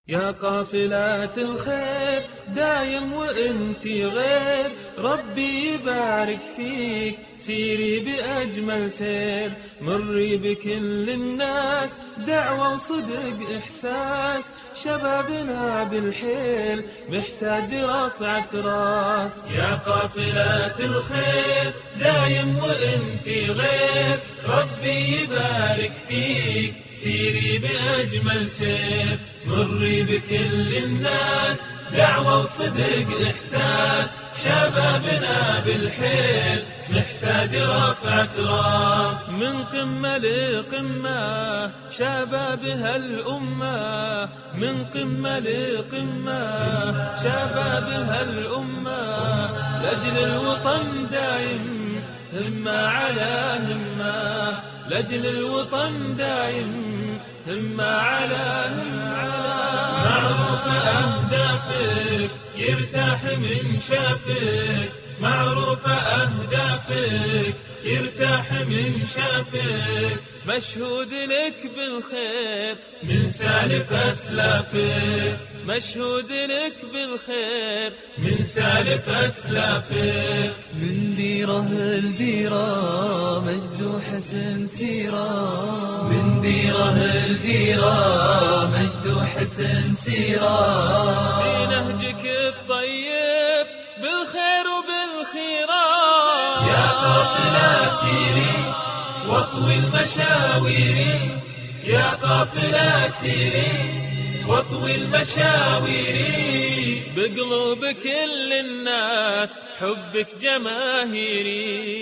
يا قافلات الخير دايم وانتي غير، ربي يبارك فيك سيري بأجمل سير، مري بكل الناس دعوة وصدق إحساس، شبابنا بالحيل محتاج رفعة راس. يا قافلات الخير دايم وانتي غير، ربي يبارك فيك سيري بأجمل سير، مري بكل الناس دعوة وصدق إحساس، شبابنا بالحيل محتاج رفعة راس. من قمة لقمة شباب هالأمة، من قمة لقمة شباب هالأمة، لأجل الوطن دايم همة على همة، لأجل الوطن دايم همة على همة. معروفة أهدافك يرتاح من شافك، معروفة أهدافك يرتاح من شافك، مشهود لك بالخير من سالف أسلافك، مشهود لك بالخير من سالف أسلافك. من ديره لديره مجد وحسن سيره، من ديره لديره مجد وحسن سيره، في نهجك الطيب بالخير وبالخيرة. يا قافلة سيري واطوي المشاوير، يا قافلة سيري واطوي المشاوير، بقلوب كل الناس حبك جماهيري.